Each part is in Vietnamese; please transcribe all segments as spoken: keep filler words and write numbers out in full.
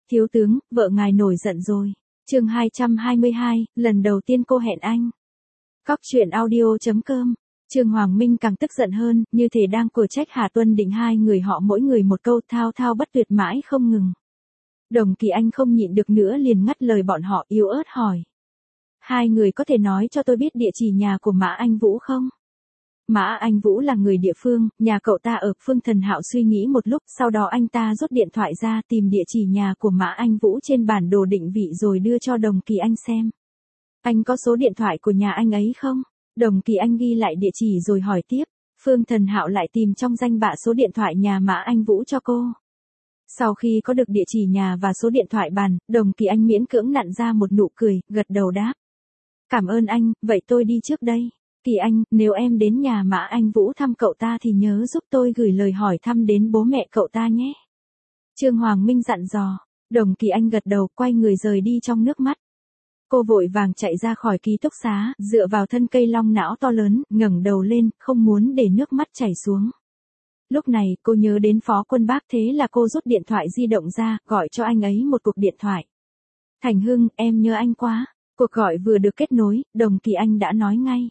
Thiếu tướng, vợ ngài nổi giận rồi. Chương hai trăm hai mươi hai, lần đầu tiên cô hẹn anh. Cóc truyện audio chấm com. Trương Hoàng Minh càng tức giận hơn, như thể đang cổ trách Hà Tuân Định, hai người họ mỗi người một câu thao thao bất tuyệt mãi không ngừng. Đồng Kỳ Anh không nhịn được nữa liền ngắt lời bọn họ, yếu ớt hỏi. Hai người có thể nói cho tôi biết địa chỉ nhà của Mã Anh Vũ không? Mã Anh Vũ là người địa phương, nhà cậu ta ở. Phương Thần Hạo suy nghĩ một lúc, sau đó anh ta rút điện thoại ra tìm địa chỉ nhà của Mã Anh Vũ trên bản đồ định vị rồi đưa cho Đồng Kỳ Anh xem. Anh có số điện thoại của nhà anh ấy không? Đồng Kỳ Anh ghi lại địa chỉ rồi hỏi tiếp. Phương Thần Hạo lại tìm trong danh bạ số điện thoại nhà Mã Anh Vũ cho cô. Sau khi có được địa chỉ nhà và số điện thoại bàn, Đồng Kỳ Anh miễn cưỡng nặn ra một nụ cười, gật đầu đáp. Cảm ơn anh, vậy tôi đi trước đây. Kỳ Anh, nếu em đến nhà Mã Anh Vũ thăm cậu ta thì nhớ giúp tôi gửi lời hỏi thăm đến bố mẹ cậu ta nhé. Trương Hoàng Minh dặn dò. Đồng Kỳ Anh gật đầu, quay người rời đi trong nước mắt. Cô vội vàng chạy ra khỏi ký túc xá, dựa vào thân cây long não to lớn, ngẩng đầu lên, không muốn để nước mắt chảy xuống. Lúc này, cô nhớ đến Phó Quân Bác, thế là cô rút điện thoại di động ra, gọi cho anh ấy một cuộc điện thoại. Thành Hưng, em nhớ anh quá. Cuộc gọi vừa được kết nối, Đồng Kỳ Anh đã nói ngay.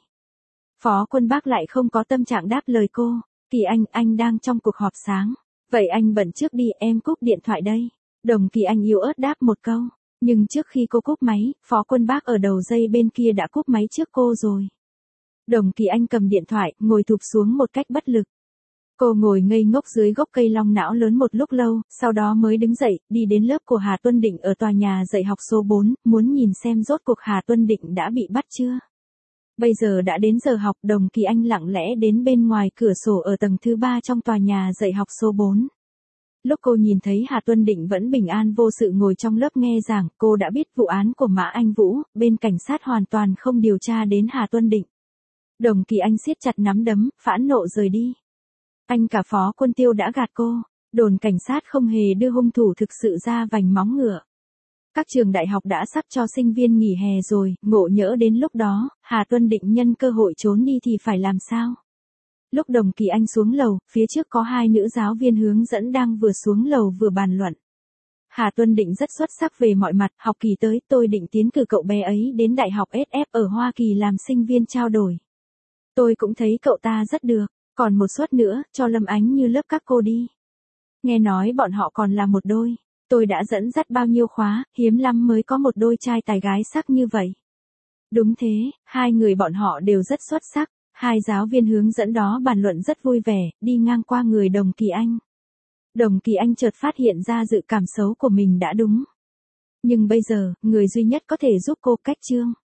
Phó Quân Bác lại không có tâm trạng đáp lời cô. Kỳ Anh, anh đang trong cuộc họp sáng. Vậy anh bận trước đi, em cúp điện thoại đây. Đồng Kỳ Anh yếu ớt đáp một câu. Nhưng trước khi cô cúp máy, Phó Quân Bác ở đầu dây bên kia đã cúp máy trước cô rồi. Đồng Kỳ Anh cầm điện thoại, ngồi thụp xuống một cách bất lực. Cô ngồi ngây ngốc dưới gốc cây long não lớn một lúc lâu, sau đó mới đứng dậy, đi đến lớp của Hà Tuân Định ở tòa nhà dạy học số bốn, muốn nhìn xem rốt cuộc Hà Tuân Định đã bị bắt chưa. Bây giờ đã đến giờ học, Đồng Kỳ Anh lặng lẽ đến bên ngoài cửa sổ ở tầng thứ ba trong tòa nhà dạy học số bốn. Lúc cô nhìn thấy Hà Tuân Định vẫn bình an vô sự ngồi trong lớp nghe giảng, cô đã biết vụ án của Mã Anh Vũ, bên cảnh sát hoàn toàn không điều tra đến Hà Tuân Định. Đồng Kỳ Anh siết chặt nắm đấm, phẫn nộ rời đi. Anh cả Phó Quân Tiêu đã gạt cô, đồn cảnh sát không hề đưa hung thủ thực sự ra vành móng ngựa. Các trường đại học đã sắp cho sinh viên nghỉ hè rồi, ngộ nhỡ đến lúc đó, Hà Tuân Định nhân cơ hội trốn đi thì phải làm sao? Lúc Đồng Kỳ Anh xuống lầu, phía trước có hai nữ giáo viên hướng dẫn đang vừa xuống lầu vừa bàn luận. Hà Tuân Định rất xuất sắc về mọi mặt, học kỳ tới tôi định tiến cử cậu bé ấy đến Đại học ét ép ở Hoa Kỳ làm sinh viên trao đổi. Tôi cũng thấy cậu ta rất được, còn một suất nữa, cho Lâm Ánh như lớp các cô đi. Nghe nói bọn họ còn là một đôi. Tôi đã dẫn dắt bao nhiêu khóa, hiếm lắm mới có một đôi trai tài gái sắc như vậy. Đúng thế, hai người bọn họ đều rất xuất sắc. Hai giáo viên hướng dẫn đó bàn luận rất vui vẻ, đi ngang qua người Đồng Kỳ Anh. Đồng Kỳ Anh chợt phát hiện ra dự cảm xấu của mình đã đúng. Nhưng bây giờ, người duy nhất có thể giúp cô cách Trương